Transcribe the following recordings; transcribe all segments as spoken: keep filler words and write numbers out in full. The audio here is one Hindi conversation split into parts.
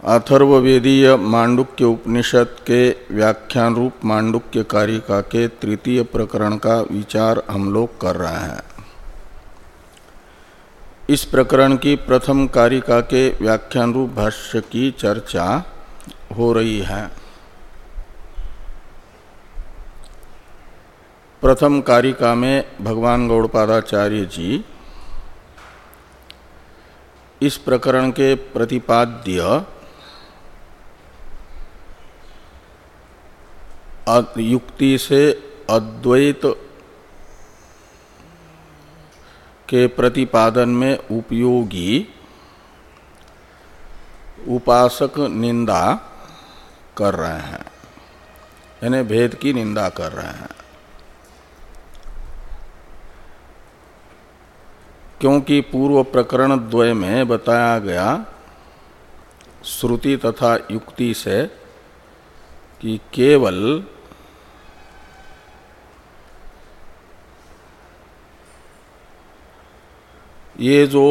अथर्ववेदीय मांडुक्य उपनिषद के व्याख्यान रूप मांडुक्य कारिका के तृतीय प्रकरण का विचार हम लोग कर रहे हैं। इस प्रकरण की प्रथम कारिका के व्याख्यान रूप भाष्य की चर्चा हो रही है। प्रथम कारिका में भगवान गौड़पादाचार्य जी इस प्रकरण के प्रतिपाद्य युक्ति से अद्वैत के प्रतिपादन में उपयोगी उपासक निंदा कर रहे हैं, यानी भेद की निंदा कर रहे हैं। क्योंकि पूर्व प्रकरण द्वय में बताया गया श्रुति तथा युक्ति से कि केवल ये जो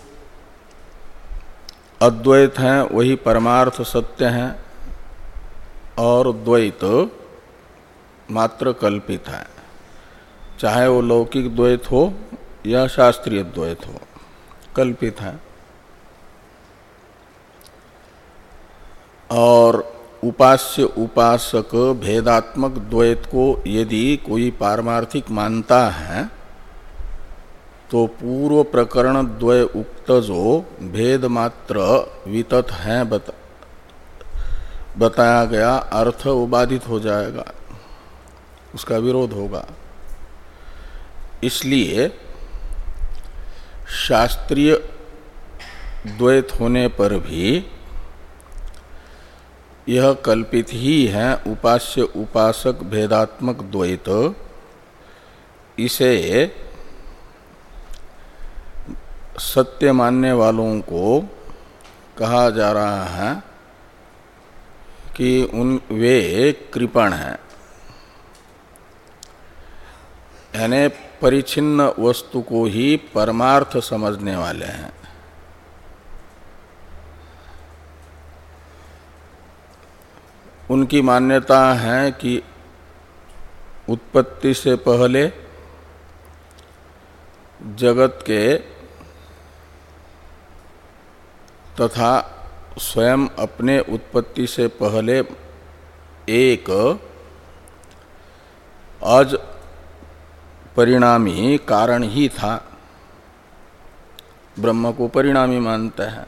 अद्वैत हैं वही परमार्थ सत्य हैं और द्वैत मात्र कल्पित है, चाहे वो लौकिक द्वैत हो या शास्त्रीय द्वैत हो, कल्पित है। और उपास्य उपासक भेदात्मक द्वैत को यदि कोई पारमार्थिक मानता है तो पूर्व प्रकरण द्वय उक्त जो भेद मात्र वितत है बता, बताया गया अर्थ वो बाधित हो जाएगा, उसका विरोध होगा। इसलिए शास्त्रीय द्वैत होने पर भी यह कल्पित ही है उपास्य उपासक भेदात्मक द्वैत, इसे सत्य मानने वालों को कहा जा रहा है कि उन वे कृपण हैं, यानी परिच्छिन्न वस्तु को ही परमार्थ समझने वाले हैं। उनकी मान्यता है कि उत्पत्ति से पहले जगत के तथा स्वयं अपने उत्पत्ति से पहले एक अज परिणामी कारण ही था, ब्रह्म को परिणामी मानते हैं,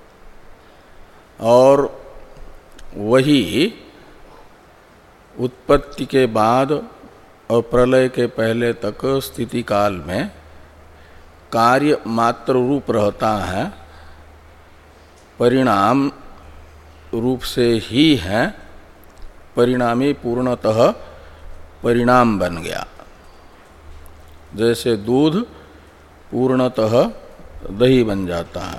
और वही उत्पत्ति के बाद और प्रलय के पहले तक स्थिति काल में कार्य मात्र रूप रहता है, परिणाम रूप से ही है, परिणामी पूर्णतः परिणाम बन गया। जैसे दूध पूर्णतः दही बन जाता है।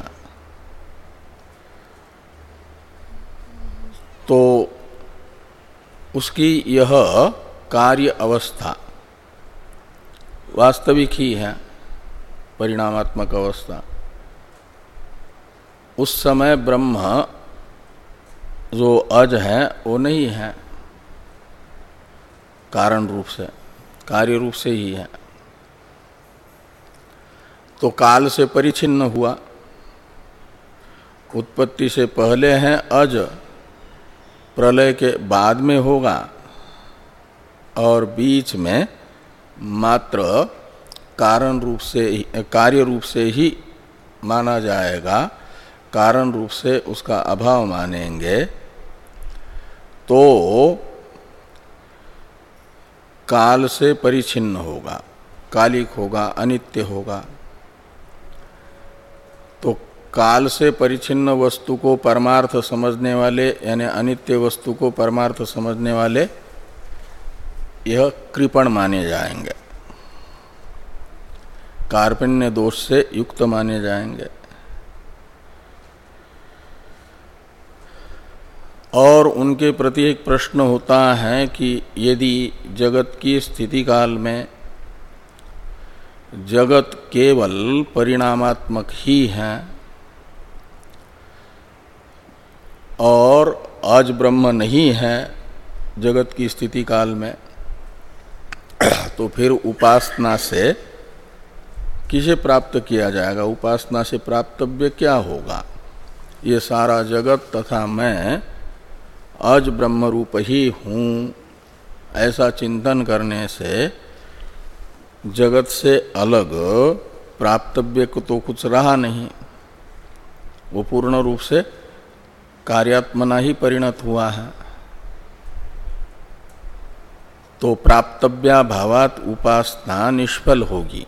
तो उसकी यह कार्य अवस्था वास्तविक ही है, परिणामात्मक अवस्था। उस समय ब्रह्म जो अज है वो नहीं है, कारण रूप से, कार्य रूप से ही है। तो काल से परिच्छिन्न हुआ, उत्पत्ति से पहले है अज, प्रलय के बाद में होगा, और बीच में मात्र कारण रूप से ही, कार्य रूप से ही माना जाएगा, कारण रूप से उसका अभाव मानेंगे तो काल से परिच्छिन्न होगा, कालिक होगा, अनित्य होगा। तो काल से परिच्छिन्न वस्तु को परमार्थ समझने वाले, यानी अनित्य वस्तु को परमार्थ समझने वाले यह कृपण माने जाएंगे, कार्पण्य दोष से युक्त माने जाएंगे। और उनके प्रति एक प्रश्न होता है कि यदि जगत की स्थिति काल में जगत केवल परिणामात्मक ही है और अज ब्रह्म नहीं है जगत की स्थिति काल में, तो फिर उपासना से किसे प्राप्त किया जाएगा? उपासना से प्राप्तव्य क्या होगा? ये सारा जगत तथा मैं अज ब्रह्म रूप ही हूँ, ऐसा चिंतन करने से जगत से अलग प्राप्तव्य को तो कुछ रहा नहीं, वो पूर्ण रूप से कार्यात्मना ही परिणत हुआ है। तो प्राप्तव्या भावात उपासना निष्फल होगी।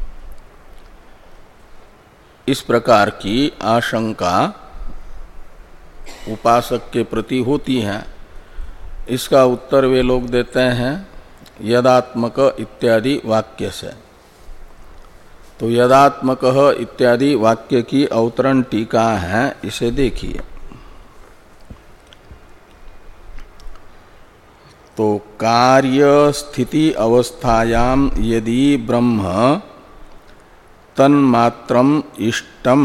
इस प्रकार की आशंका उपासक के प्रति होती है। इसका उत्तर वे लोग देते हैं यदात्मक इत्यादि वाक्य से। तो यदात्मक इत्यादि वाक्य की अवतरण टीका है, इसे देखिए। तो कार्य स्थिति अवस्थायाम यदि ब्रह्म तन्मात्रम इष्टम,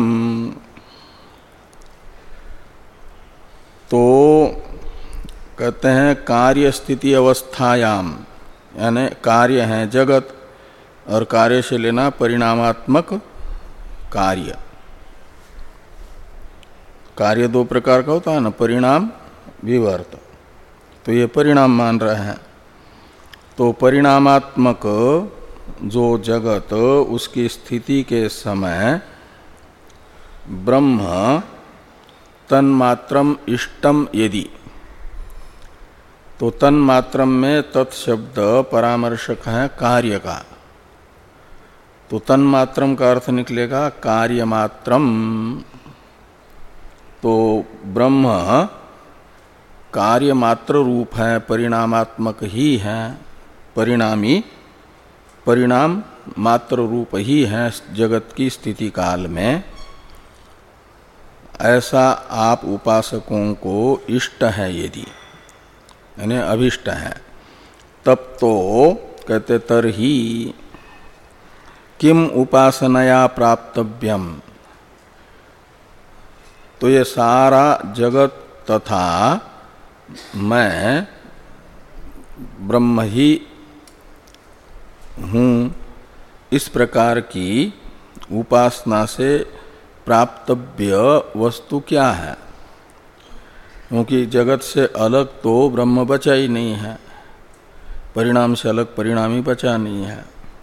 तो कहते हैं कार्य स्थिति अवस्थायाम, यानी कार्य है जगत और कार्य से लेना परिणामात्मक कार्य। कार्य दो प्रकार का होता है ना, परिणाम विवर्त, तो ये परिणाम मान रहे हैं। तो परिणामात्मक जो जगत, उसकी स्थिति के समय ब्रह्म तन्मात्रम इष्टम यदि, तो तन्मात्रम में तत्शब्द परामर्शक है कार्य का, तो तन्मात्रम का अर्थ निकलेगा कार्यमात्रम। तो ब्रह्म कार्यमात्र रूप है, परिणामात्मक ही है, परिणामी परिणाम मात्र रूप ही है जगत की स्थिति काल में। ऐसा आप उपासकों को इष्ट है यदि, यानी अभिष्ट है, तब तो कहते तरही किम उपासनया प्राप्तव्यम। तो ये सारा जगत तथा मैं ब्रह्म ही हूँ, इस प्रकार की उपासना से प्राप्तव्य वस्तु क्या है? क्योंकि जगत से अलग तो ब्रह्म बचा ही नहीं है, परिणाम से अलग परिणाम ही बचा नहीं है,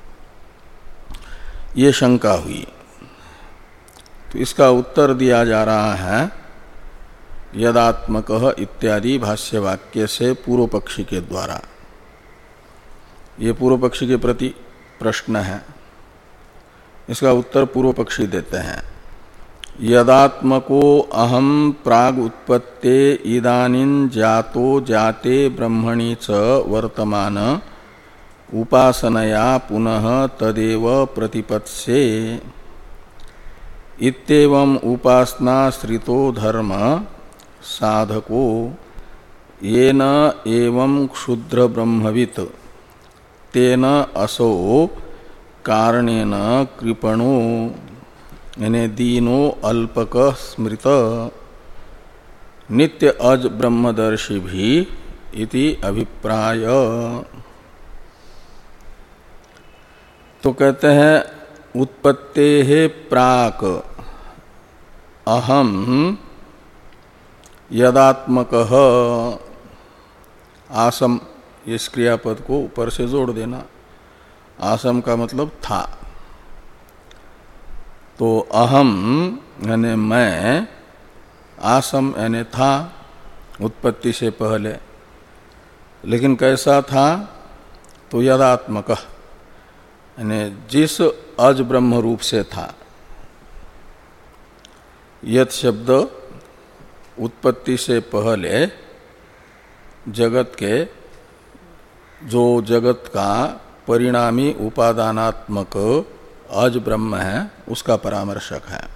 ये शंका हुई। तो इसका उत्तर दिया जा रहा है यदात्मक इत्यादि भाष्य वाक्य से पूर्व पक्षी के द्वारा। ये पूर्व पक्षी के प्रति प्रश्न है, इसका उत्तर पूर्व पक्षी देते हैं। यदात्मको अहम प्राग उत्पत्ते इदानीं जातो जाते ब्रह्मणि च वर्तमान उपासनया पुनः तदेव प्रतिपत्से इत्येवं उपासनाश्रितो धर्म साधको येन एवं क्षुद्र ब्रह्मवित् तेन असो कारणेन कृपणो, यानी दीनो अल्पक स्मृत नित्य अज ब्रह्मदर्शी भी इति अभिप्राय। तो कहते हैं उत्पत्ते है प्राक अहम यदात्मक आसम, इस क्रियापद को ऊपर से जोड़ देना। आसम का मतलब था, तो अहम यानी मैं, आसम यानी था उत्पत्ति से पहले। लेकिन कैसा था? तो यदात्मक यानी जिस अज ब्रह्म रूप से था। यत शब्द उत्पत्ति से पहले जगत के, जो जगत का परिणामी उपादानात्मक अज ब्रह्म है, उसका परामर्शक है।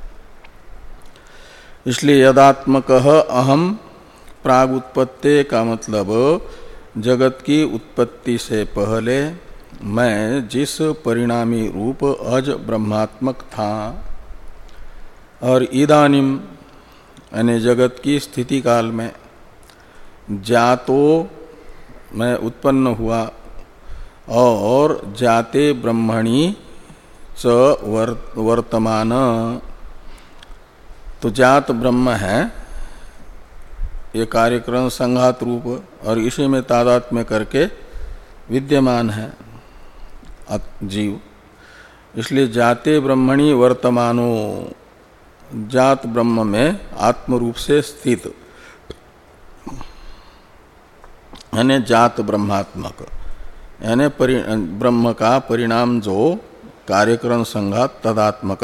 इसलिए यदात्मक अहम प्राग उत्पत्ति का मतलब जगत की उत्पत्ति से पहले मैं जिस परिणामी रूप अज ब्रह्मात्मक था, और इदानीम यानी जगत की स्थिति काल में जातो में उत्पन्न हुआ और जाते ब्रह्मणि च वर्तमान, तो जात ब्रह्म है ये कार्यक्रम संघात रूप और इसी में तादात्म्य करके विद्यमान है जीव। इसलिए जाते ब्रह्मणि वर्तमानो, जात ब्रह्म में आत्म रूप से स्थित यानी जात ब्रह्मात्मक, यानी ब्रह्म का परिणाम जो कार्यक्रम संघात तदात्मक,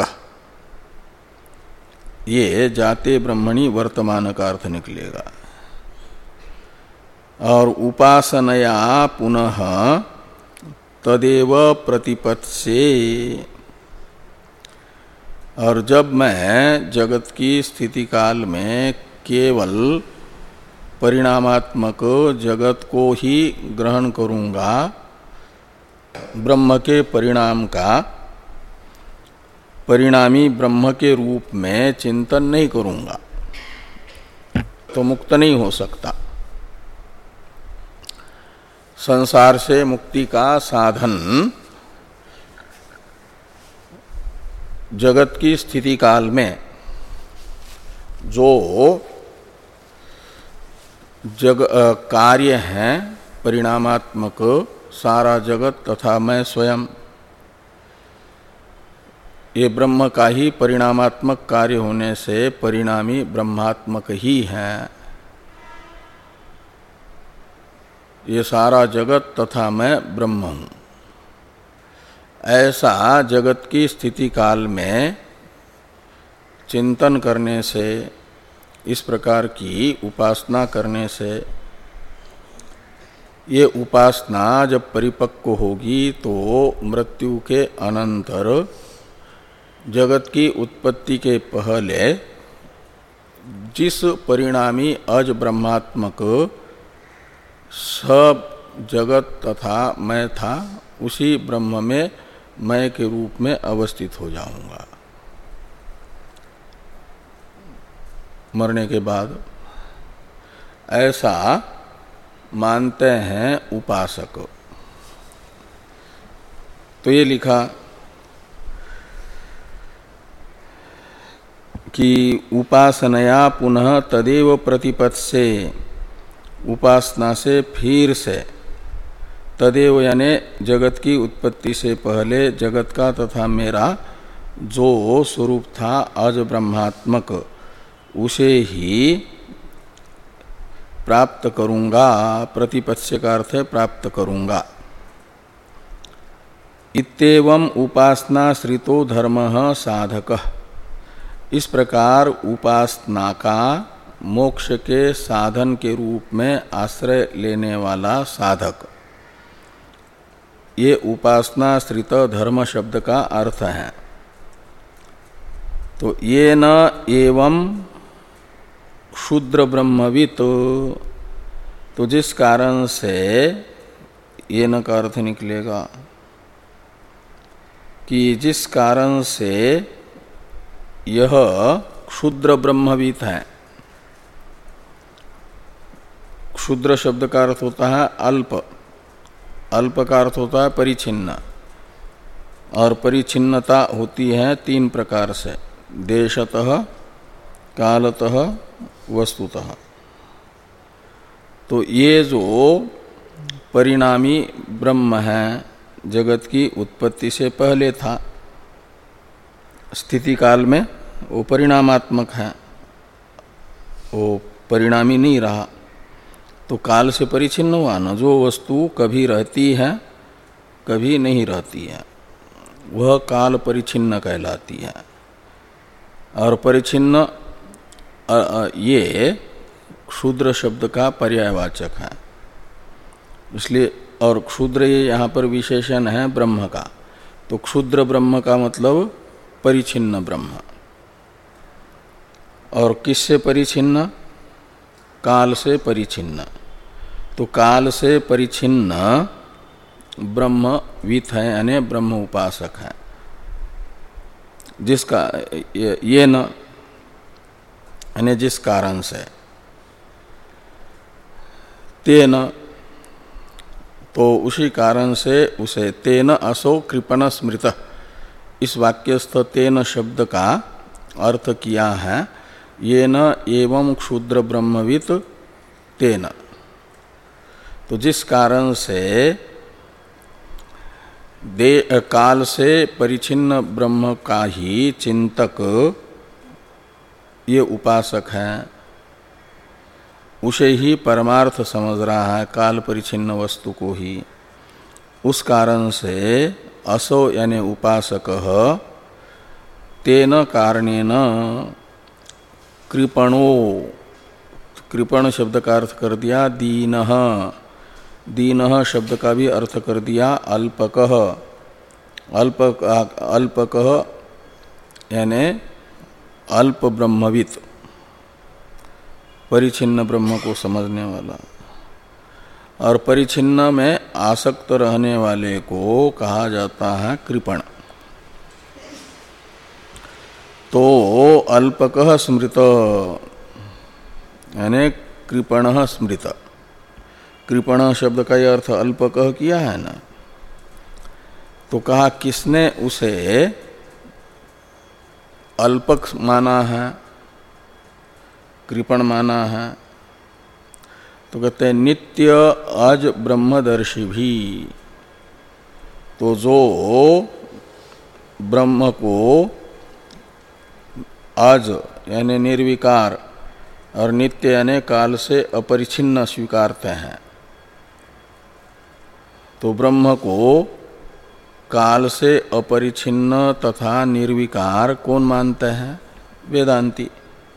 ये जाते ब्रह्मणि वर्तमान का अर्थ निकलेगा। और उपासनया पुनः तदेव प्रतिपत्से, और जब मैं जगत की स्थिति काल में केवल परिणामात्मक जगत को ही ग्रहण करूंगा, ब्रह्म के परिणाम का परिणामी ब्रह्म के रूप में चिंतन नहीं करूंगा, तो मुक्त नहीं हो सकता। संसार से मुक्ति का साधन जगत की स्थिति काल में जो जग कार्य हैं परिणामात्मक, सारा जगत तथा मैं स्वयं, ये ब्रह्म का ही परिणामात्मक कार्य होने से परिणामी ब्रह्मात्मक ही है। ये सारा जगत तथा मैं ब्रह्म हूँ, ऐसा जगत की स्थिति काल में चिंतन करने से, इस प्रकार की उपासना करने से, ये उपासना जब परिपक्व होगी तो मृत्यु के अनंतर जगत की उत्पत्ति के पहले जिस परिणामी अज ब्रह्मात्मक सब जगत तथा मैं था, उसी ब्रह्म में मैं के रूप में अवस्थित हो जाऊंगा मरने के बाद। ऐसा मानते हैं उपासक। तो ये लिखा कि उपासनया पुनः तदेव प्रतिपत्से, उपासना से फिर से, तदेव यानी जगत की उत्पत्ति से पहले जगत का तथा मेरा जो स्वरूप था अज ब्रह्मात्मक, उसे ही प्राप्त करूंगा। प्रतिपत्स्य का अर्थ है प्राप्त करूंगा। इत्येवं उपासनाश्रितो धर्मः साधकः, इस प्रकार उपासना का मोक्ष के साधन के रूप में आश्रय लेने वाला साधक, ये उपासनाश्रित धर्म शब्द का अर्थ है। तो ये न एवं शूद्र ब्रह्मवित्, तो जिस कारण से ये न का अर्थ निकलेगा कि जिस कारण से यह क्षुद्र ब्रह्मवित् है। क्षुद्र शब्द का अर्थ होता है अल्प, अल्प का अर्थ होता है परिच्छिन्न, और परिच्छिन्नता होती है तीन प्रकार से, देशतः, कालतः, वस्तुतः। तो ये जो परिणामी ब्रह्म है, जगत की उत्पत्ति से पहले था, स्थिति काल में वो परिणामात्मक है, वो परिणामी नहीं रहा, तो काल से परिच्छिन्न हुआ न। जो वस्तु कभी रहती है कभी नहीं रहती है, वह काल परिच्छिन्न कहलाती है। और परिच्छिन्न ये क्षुद्र शब्द का पर्यायवाचक है, इसलिए, और क्षुद्र ये यहाँ पर विशेषण है ब्रह्म का। तो क्षुद्र ब्रह्म का मतलब परिच्छिन्न ब्रह्म। और किससे परिच्छिन्न? काल से परिच्छिन्न। तो काल से परिच्छिन्न ब्रह्मवित् है, यानी ब्रह्म उपासक है, जिसका ये, ये न यानी जिस कारण से, तेन तो उसी कारण से उसे, तेन असो कृपण स्मृत, इस वाक्यस्थ तेन शब्द का अर्थ किया है ये न एवं क्षुद्र ब्रह्मवित् तेन। तो जिस कारण से दे काल से परिचिन्न ब्रह्म का ही चिंतक ये उपासक है, उसे ही परमार्थ समझ रहा है, काल परिचिन्न वस्तु को ही, उस कारण से असो यानी उपासक तेन कारणेन कृपणो, कृपण शब्द का अर्थ कर दिया दीनः, दीनः शब्द का भी अर्थ कर दिया अल्पकः, अल्पक अल्पकः यानी अल्प ब्रह्मवित्, परिचिन्न ब्रह्म को समझने वाला। और परिचिन्न में आसक्त रहने वाले को कहा जाता है कृपण। तो अल्पकः स्मृत यानी कृपणः स्मृत, कृपण शब्द का यह अर्थ अल्पकः किया है ना। तो कहा किसने उसे अल्पक माना है, कृपण माना है? तो कहते हैं नित्य अज ब्रह्मदर्शी भी। तो जो ब्रह्म को अज यानी निर्विकार और नित्य यानी काल से अपरिछिन्न स्वीकारते हैं, तो ब्रह्म को काल से अपरिछिन्न तथा निर्विकार कौन मानते हैं? वेदांती।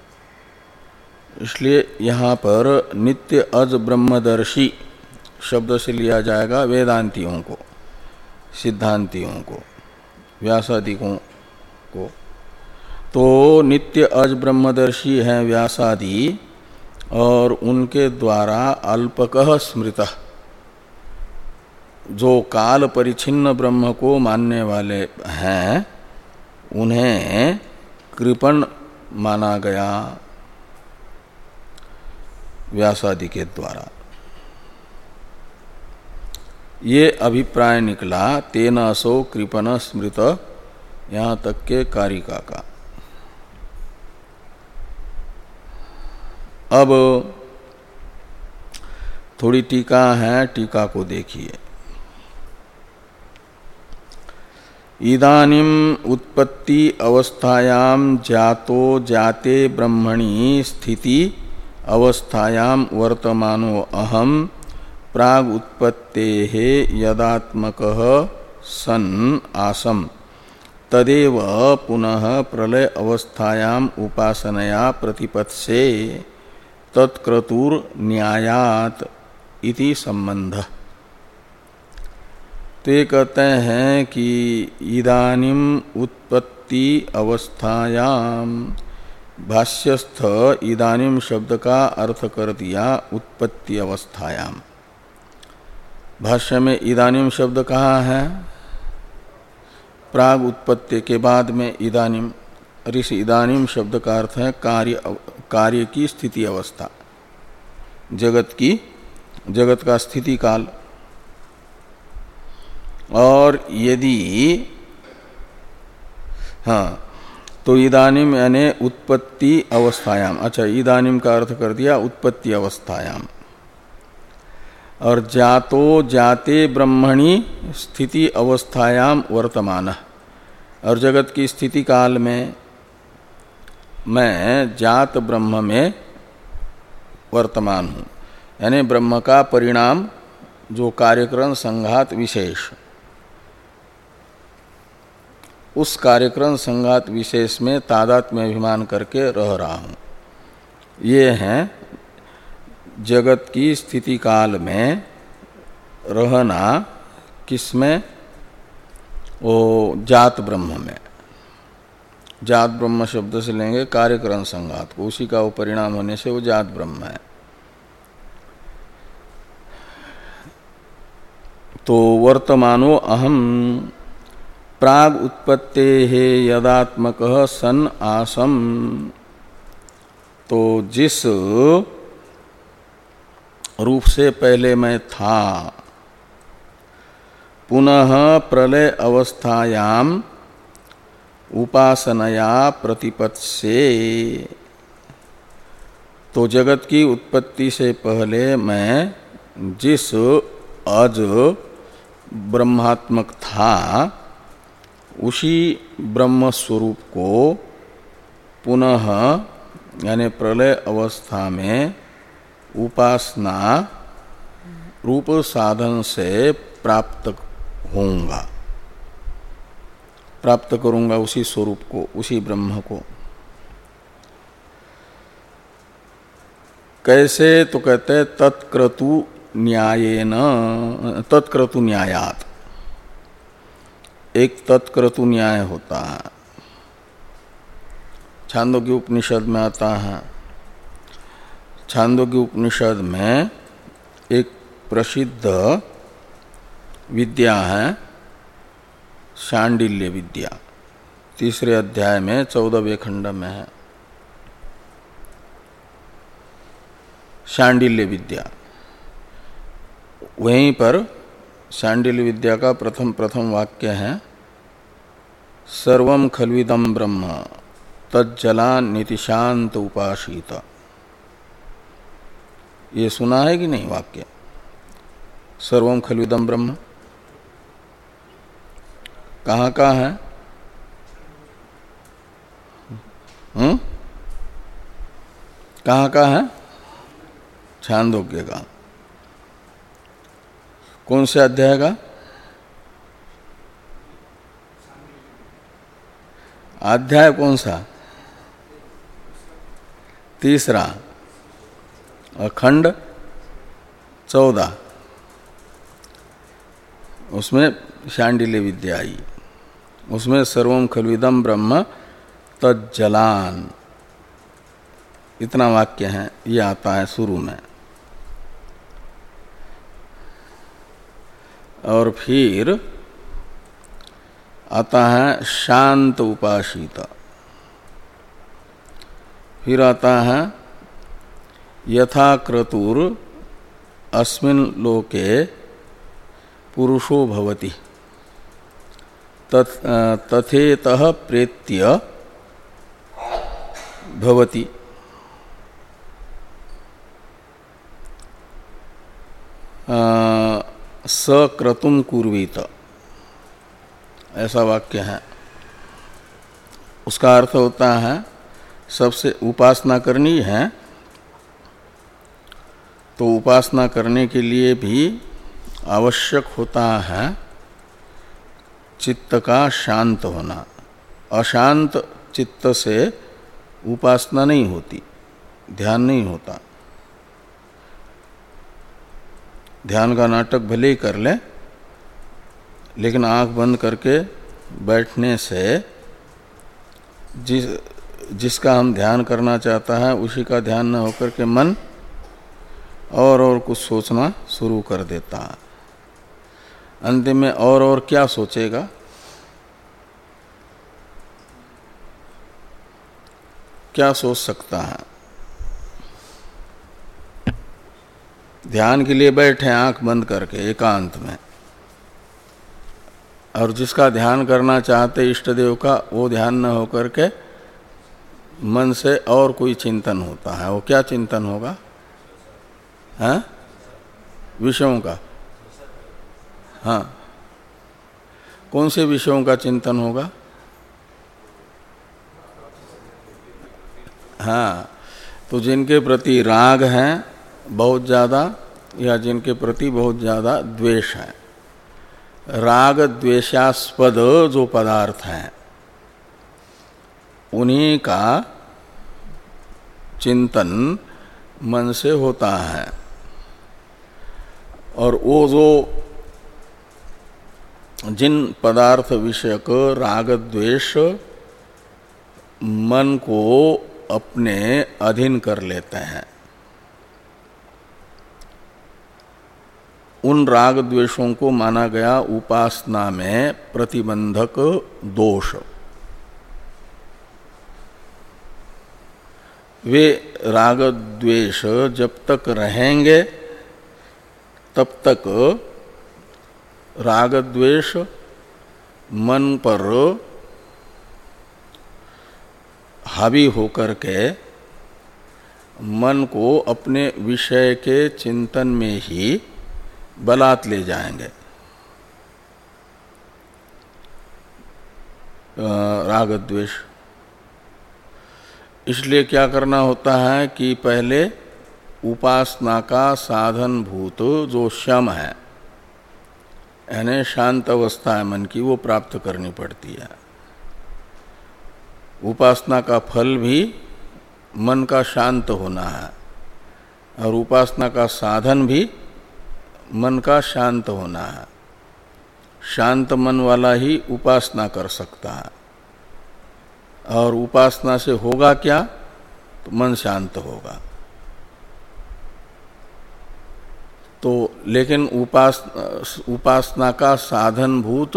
इसलिए यहाँ पर नित्य अज ब्रह्मदर्शी शब्द से लिया जाएगा वेदांतियों को, सिद्धांतियों को, व्यासादिकों को। तो नित्य अज ब्रह्मदर्शी हैं व्यासादि, और उनके द्वारा अल्पकः स्मृतः, जो काल परिचिन्न ब्रह्म को मानने वाले हैं, उन्हें कृपण माना गया व्यासादि के द्वारा। ये अभिप्राय निकला तेन असो कृपण स्मृत, यहाँ तक के कारिका का। अब थोड़ी टीका है, टीका को देखिए। इदानीम उत्पत्ति अवस्थायाम जातो जाते ब्रह्मणि स्थिति अवस्थायाम वर्तमानो अहम प्राग उत्पत्तेः यदात्मकः सन् आसम तदेव पुनः प्रलय अवस्थायाम उपासनया प्रतिपत्से तत्क्रतुर न्यायात इति संबंध। तो ये कहते हैं कि इदानीम उत्पत्ति अवस्थायाम, भाष्यस्थ इदानीम शब्द का अर्थ कर दिया उत्पत्ति अवस्थायाम। भाष्य में इदानीम शब्द कहाँ है? प्राग उत्पत्ति के बाद में इदानीम। और इस इदानीम शब्द का अर्थ है कार्य, कार्य की स्थिति अवस्था, जगत की, जगत का स्थिति काल। और यदि हाँ, तो इदानीम यानी उत्पत्ति अवस्थायाम। अच्छा, इदानीम का अर्थ कर दिया उत्पत्ति अवस्थायाम। और जातो जाते ब्रह्मणि स्थिति अवस्थायाम वर्तमान, और जगत की स्थिति काल में मैं जात ब्रह्म में वर्तमान हूँ, यानी ब्रह्म का परिणाम जो कार्यक्रम संघात विशेष, उस कार्यक्रम संघात विशेष में तादात्म्य अभिमान करके रह रहा हूँ। ये हैं जगत की स्थिति काल में रहना, किसमें? वो जात ब्रह्म में। जात ब्रह्म शब्द से लेंगे कार्यक्रम संघात को, उसी का वो परिणाम होने से वो जात ब्रह्म है। तो वर्तमानो अहम प्राग उत्पत्तेः यदात्मकः सन् आसम, तो जिस रूप से पहले मैं था, पुनः प्रलय अवस्थायाम उपासनया प्रतिपत्से, तो जगत की उत्पत्ति से पहले मैं जिस अज ब्रह्मात्मक था उसी ब्रह्म स्वरूप को पुनः यानी प्रलय अवस्था में उपासना रूप साधन से प्राप्त होऊंगा, प्राप्त करूंगा उसी स्वरूप को, उसी ब्रह्म को। कैसे? तो कहते हैं तत्क्रतु न्यायेन, तत्क्रतु न्यायात। एक तत्क्रतु न्याय होता है, छांदोग्य उपनिषद में आता है। छांदोग्य उपनिषद में एक प्रसिद्ध विद्या है शांडिल्य विद्या, तीसरे अध्याय में चौदहवें खंड में है शांडिल्य विद्या। वहीं पर शांडिल्य विद्या का प्रथम प्रथम वाक्य है सर्वं खल्विदं ब्रह्म तज्जला नितिशांत उपासीत। ये सुना है कि नहीं वाक्य? सर्वं खल्विदं ब्रह्म कहाँ का है? हम्म कहाँ का है? छांदोग्य का। कौन से अध्याय का? अध्याय कौन सा? तीसरा। खंड चौदह, उसमें शांडिल्य विद्या आई। उसमें सर्वं खल्विदं ब्रह्म तज्जलान, इतना वाक्य है, ये आता है शुरू में। और फिर आता है शांत उपासीत। फिर आता है यथा क्रतुर अस्मिन् लोके पुरुषो भवति तथेतः प्रेत्य भवति। सक्रतुम कुर्वीत, ऐसा वाक्य है। उसका अर्थ होता है सबसे उपासना करनी है तो उपासना करने के लिए भी आवश्यक होता है चित्त का शांत होना। अशांत चित्त से उपासना नहीं होती, ध्यान नहीं होता। ध्यान का नाटक भले ही कर ले, लेकिन आंख बंद करके बैठने से जिस जिसका हम ध्यान करना चाहता है उसी का ध्यान न होकर के मन और और कुछ सोचना शुरू कर देता है। अंतिम में और और क्या सोचेगा? क्या सोच सकता है? ध्यान के लिए बैठे आंख बंद करके एकांत में, और जिसका ध्यान करना चाहते इष्ट देव का, वो ध्यान न होकर के मन से और कोई चिंतन होता है। वो क्या चिंतन होगा? हाँ, विषयों का। हाँ, कौन से विषयों का चिंतन होगा? हाँ, तो जिनके प्रति राग है बहुत ज़्यादा, या जिनके प्रति बहुत ज़्यादा द्वेष है, राग द्वेषास्पद जो पदार्थ हैं उन्हीं का चिंतन मन से होता है। और वो जो जिन पदार्थ विषयक राग द्वेष मन को अपने अधीन कर लेते हैं, उन राग द्वेषों को माना गया उपासना में प्रतिबंधक दोष। वे राग द्वेष जब तक रहेंगे तब तक राग द्वेष मन पर हावी होकर के मन को अपने विषय के चिंतन में ही बलात् ले जाएंगे। राग द्वेष, इसलिए क्या करना होता है कि पहले उपासना का साधन भूत जो शम है, यानी शांत अवस्था है मन की, वो प्राप्त करनी पड़ती है। उपासना का फल भी मन का शांत होना है और उपासना का साधन भी मन का शांत होना है। शांत मन वाला ही उपासना कर सकता है, और उपासना से होगा क्या, तो मन शांत होगा। तो लेकिन उपास उपासना का साधन भूत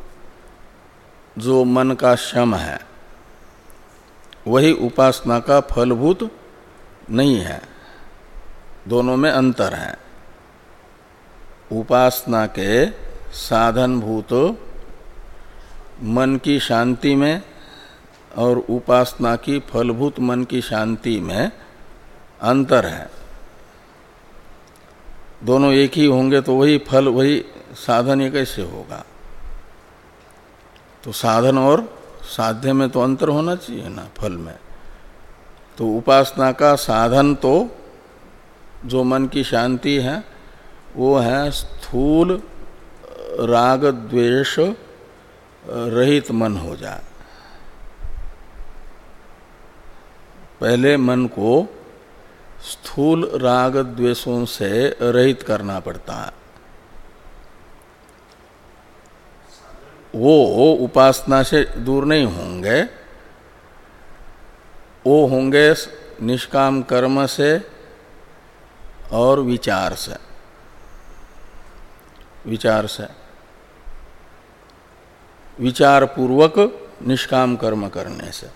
जो मन का शम है वही उपासना का फलभूत नहीं है, दोनों में अंतर है। उपासना के साधन भूत मन की शांति में और उपासना की फलभूत मन की शांति में अंतर है। दोनों एक ही होंगे तो वही फल वही साधन, ये कैसे होगा? तो साधन और साध्य में तो अंतर होना चाहिए ना, फल में। तो उपासना का साधन तो जो मन की शांति है वो है स्थूल राग द्वेष रहित मन हो जाए। पहले मन को स्थूल राग द्वेषों से रहित करना पड़ता है। वो उपासना से दूर नहीं होंगे, वो होंगे निष्काम कर्म से और विचार से। विचार से विचार पूर्वक निष्काम कर्म करने से।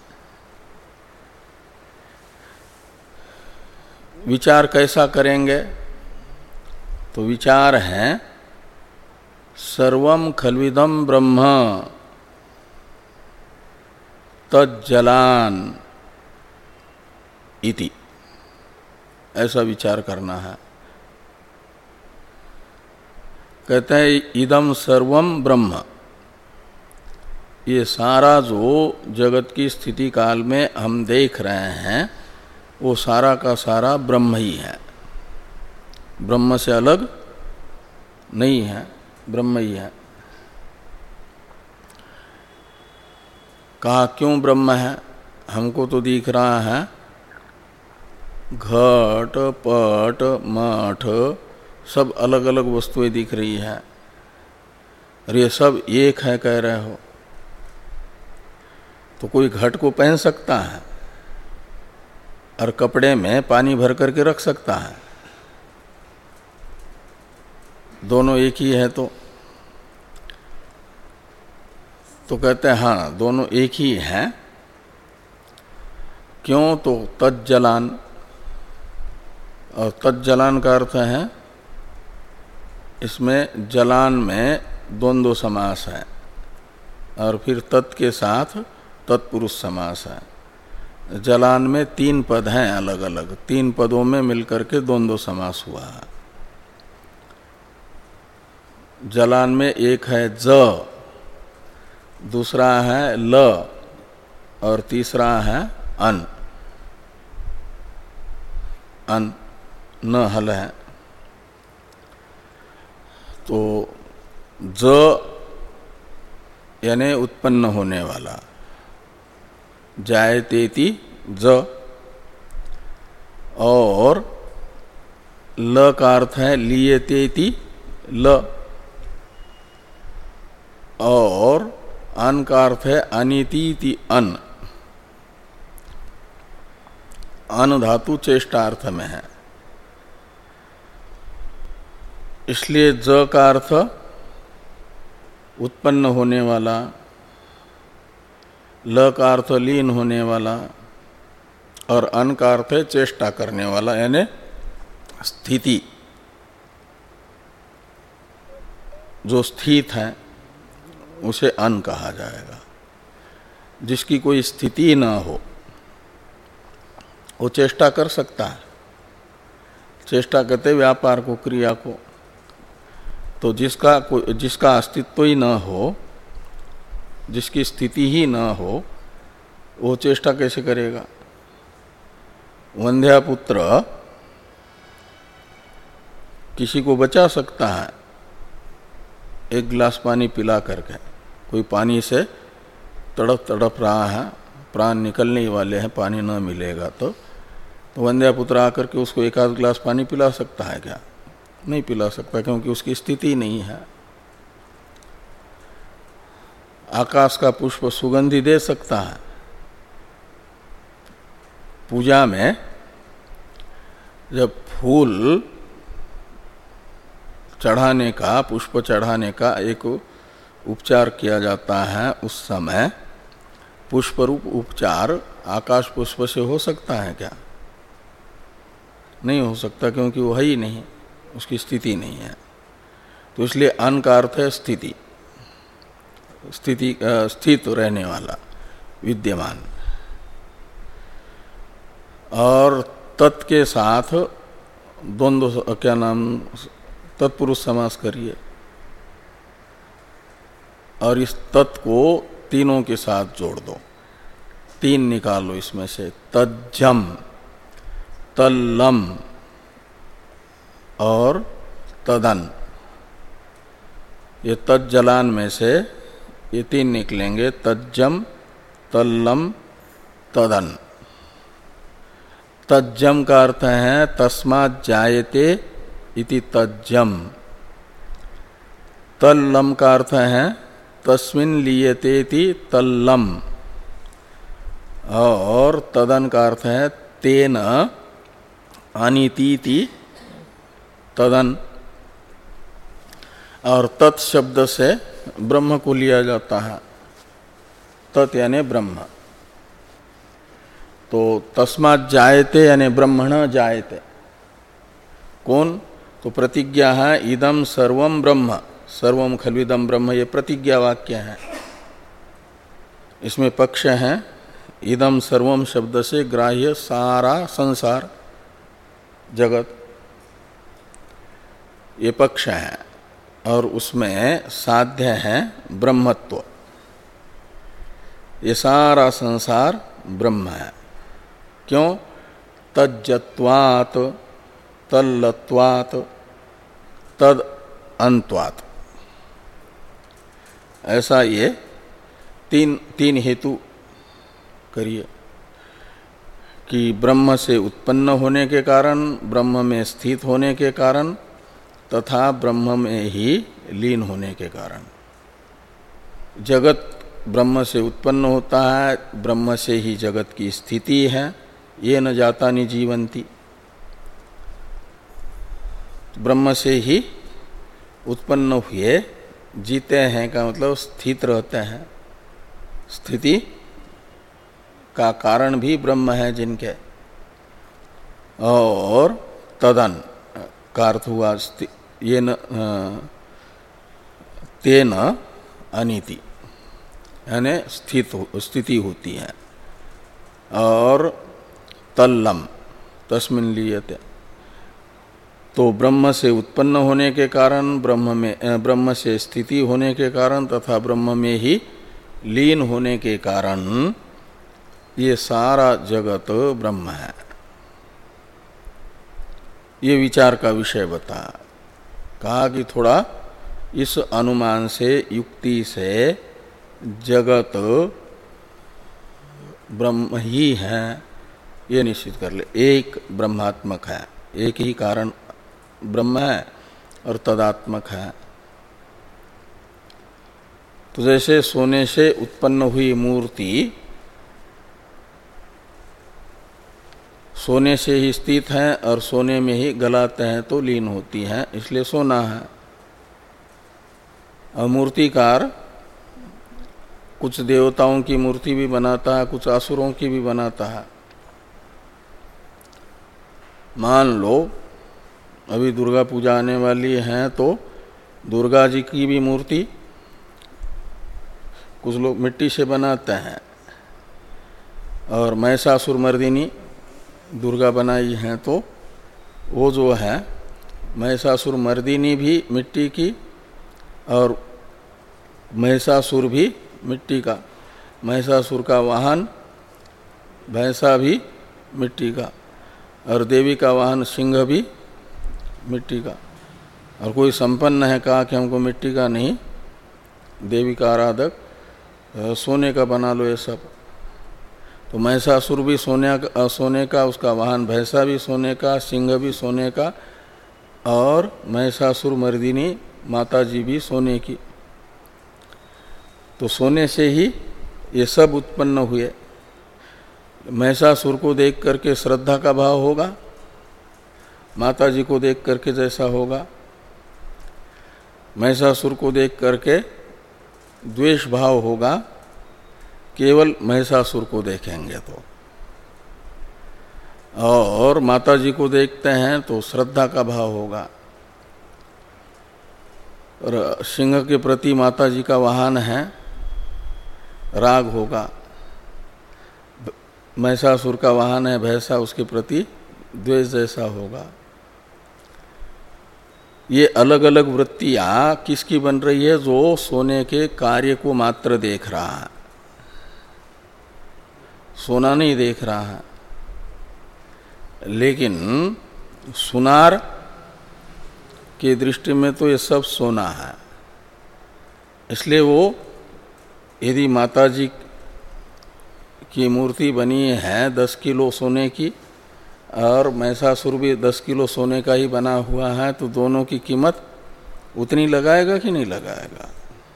विचार कैसा करेंगे? तो विचार है सर्वम खल्विदम ब्रह्म तज्जलान इति, ऐसा विचार करना है। कहते हैं इदम सर्वम ब्रह्म, ये सारा जो जगत की स्थिति काल में हम देख रहे हैं वो सारा का सारा ब्रह्म ही है, ब्रह्म से अलग नहीं है, ब्रह्म ही है। कहा क्यों ब्रह्म है? हमको तो दिख रहा है घट पट मठ सब अलग अलग वस्तुएं दिख रही है, और ये सब एक है कह रहे हो। तो कोई घट को पहन सकता है और कपड़े में पानी भर करके रख सकता है, दोनों एक ही है। तो तो कहते हैं हाँ दोनों एक ही हैं। क्यों? तो तज्जलान, और तज्जलान का अर्थ है इसमें जलान में द्वंद्व समास है और फिर तत् के साथ तत्पुरुष समास है। जलान में तीन पद हैं अलग अलग, तीन पदों में मिलकर के द्वंद्व समास हुआ है। जलान में एक है ज, दूसरा है ल और तीसरा है अन। अन न हल है। तो ज यानी उत्पन्न होने वाला, जायतेति ज, और ल का अर्थ है लियतेति ल, और अन का अर्थ है अनिति अन। अन धातु चेष्टार्थ में है, इसलिए ज का अर्थ उत्पन्न होने वाला, ल का अर्थ लीन होने वाला, और अन का अर्थ है चेष्टा करने वाला, यानी स्थिति। जो स्थित है उसे अन कहा जाएगा। जिसकी कोई स्थिति न हो वो चेष्टा कर सकता है। चेष्टा कहते व्यापार को, क्रिया को। तो जिसका कोई जिसका अस्तित्व ही न हो, जिसकी स्थिति ही न हो, वो चेष्टा कैसे करेगा? वंध्या पुत्र किसी को बचा सकता है एक गिलास पानी पिला करके। कोई पानी से तड़प तड़प रहा है, प्राण निकलने ही वाले हैं, पानी न मिलेगा तो तो वंध्या पुत्र आकर के उसको एक आध गिलास पानी पिला सकता है क्या? नहीं पिला सकता, क्योंकि उसकी स्थिति नहीं है। आकाश का पुष्प सुगंधि दे सकता है। पूजा में जब फूल चढ़ाने का, पुष्प चढ़ाने का एक उपचार किया जाता है, उस समय पुष्प रूप उपचार आकाश पुष्प से हो सकता है क्या? नहीं हो सकता, क्योंकि वो है ही नहीं, उसकी स्थिति नहीं है। तो इसलिए अन का अर्थ है स्थिति, स्थिति स्थित रहने वाला, विद्यमान। और तत् के साथ द्वंद्व, क्या नाम, तत्पुरुष समास करिए और इस तत् को तीनों के साथ जोड़ दो। तीन निकालो इसमें से, तज्जम, तल्लम और तदन। ये तज्जलान में से ये तीन निकलेंगे, तज्जम, तल्लम, तदन। तज्जम का अर्थ है तस्मात् जायते इति तज्जम। तल्लम का अर्थ है तस्मिन् लीयते इति तल्लम। और तदन का अर्थ है तेन अनीति तदन। और तत् शब्द से ब्रह्म को लिया जाता है। तत् यानी ब्रह्म। तो तस्मात् जायते यानी ब्रह्मण जायते। कौन? तो प्रतिज्ञा है इदम सर्वम ब्रह्म, सर्वम खल्विदम ब्रह्म, ये प्रतिज्ञा वाक्य है। इसमें पक्ष है इदम सर्वम शब्द से ग्राह्य सारा संसार जगत, ये पक्ष है। और उसमें साध्य है ब्रह्मत्व। ये सारा संसार ब्रह्म है। क्यों? तज्जत्वात्, तल्लत्वात्, तद अंत्वात्। ऐसा ये तीन तीन हेतु करिए कि ब्रह्म से उत्पन्न होने के कारण, ब्रह्म में स्थित होने के कारण तथा ब्रह्म में ही लीन होने के कारण। जगत ब्रह्म से उत्पन्न होता है, ब्रह्म से ही जगत की स्थिति है। ये न जाता नि जीवंती, ब्रह्म से ही उत्पन्न हुए जीते हैं का मतलब स्थित रहते हैं। स्थिति का कारण भी ब्रह्म है जिनके। और तदन का अर्थ हुआ ये न तेन अनीति, यानी स्थित स्थिति होती है। और तल्लम तस्मिन् लीयते, तो ब्रह्म से उत्पन्न होने के कारण, ब्रह्म में ब्रह्म से स्थिति होने के कारण तथा ब्रह्म में ही लीन होने के कारण ये सारा जगत ब्रह्म है। ये विचार का विषय बता। कहा कि थोड़ा इस अनुमान से, युक्ति से जगत ब्रह्म ही है ये निश्चित कर ले। एक ब्रह्मात्मक है, एक ही कारण ब्रह्म है और तदात्मक है। तो जैसे सोने से उत्पन्न हुई मूर्ति सोने से ही स्थित है और सोने में ही गलाते हैं तो लीन होती है, इसलिए सोना है। और मूर्तिकार कुछ देवताओं की मूर्ति भी बनाता है, कुछ असुरों की भी बनाता है। मान लो अभी दुर्गा पूजा आने वाली है, तो दुर्गा जी की भी मूर्ति कुछ लोग मिट्टी से बनाते हैं, और महिषासुरमर्दिनी दुर्गा बनाई है, तो वो जो है महिषासुरमर्दिनी भी मिट्टी की और महिषासुर भी मिट्टी का, महिषासुर का वाहन भैंसा भी मिट्टी का, और देवी का वाहन सिंह भी मिट्टी का। और कोई संपन्न है कहा कि हमको मिट्टी का नहीं, देवी का आराधक सोने का बना लो ये सब, तो महिषासुर भी सोने का, सोने का, उसका वाहन भैंसा भी सोने का, सिंह भी सोने का, और महिषासुर मर्दिनी माता जी भी सोने की। तो सोने से ही ये सब उत्पन्न हुए। महिषासुर को देख करके श्रद्धा का भाव होगा, माता जी को देख करके जैसा होगा। महिषासुर को देख करके द्वेष भाव होगा, केवल महिषासुर को देखेंगे तो, और माता जी को देखते हैं तो श्रद्धा का भाव होगा। और सिंह के प्रति माता जी का वाहन है, राग होगा। महिषासुर का वाहन है भैंसा, उसके प्रति द्वेष जैसा होगा। ये अलग अलग वृत्तियां किसकी बन रही है? जो सोने के कार्य को मात्र देख रहा है, सोना नहीं देख रहा है। लेकिन सुनार की दृष्टि में तो ये सब सोना है, इसलिए वो यदि माता जी की मूर्ति बनी है दस किलो सोने की, और महिषासुर भी दस किलो सोने का ही बना हुआ है, तो दोनों की कीमत उतनी लगाएगा कि नहीं लगाएगा?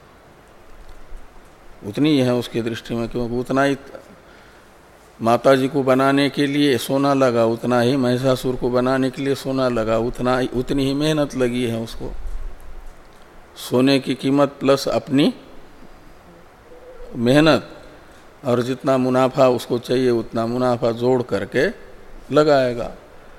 उतनी है उसकी दृष्टि में, क्योंकि उतना ही माता जी को बनाने के लिए सोना लगा, उतना ही महिषासुर को बनाने के लिए सोना लगा, उतना ही उतनी ही मेहनत लगी है उसको। सोने की कीमत प्लस अपनी मेहनत, और जितना मुनाफा उसको चाहिए उतना मुनाफा जोड़ करके लगाएगा।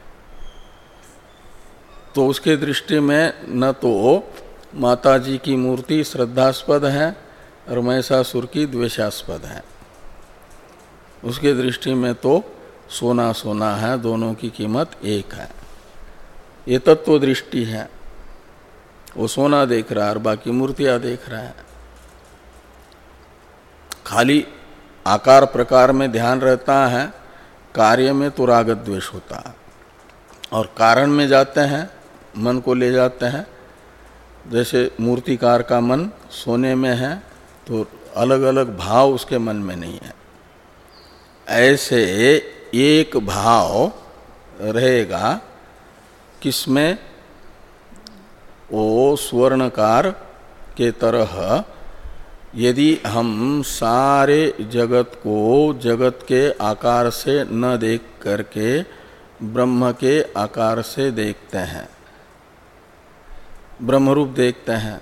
तो उसके दृष्टि में न तो माता जी की मूर्ति श्रद्धास्पद है और महिषासुर की द्वेषास्पद है। उसके दृष्टि में तो सोना सोना है, दोनों की कीमत एक है। ये तत्व दृष्टि है। वो सोना देख रहा है और बाकी मूर्तियां देख रहा है। खाली आकार प्रकार में ध्यान रहता है, कार्य में तो राग द्वेष होता है। और कारण में जाते हैं, मन को ले जाते हैं। जैसे मूर्तिकार का मन सोने में है तो अलग अलग भाव उसके मन में नहीं है। ऐसे एक भाव रहेगा किसमें? वो स्वर्णकार के तरह यदि हम सारे जगत को जगत के आकार से न देख करके ब्रह्म के आकार से देखते हैं, ब्रह्मरूप देखते हैं,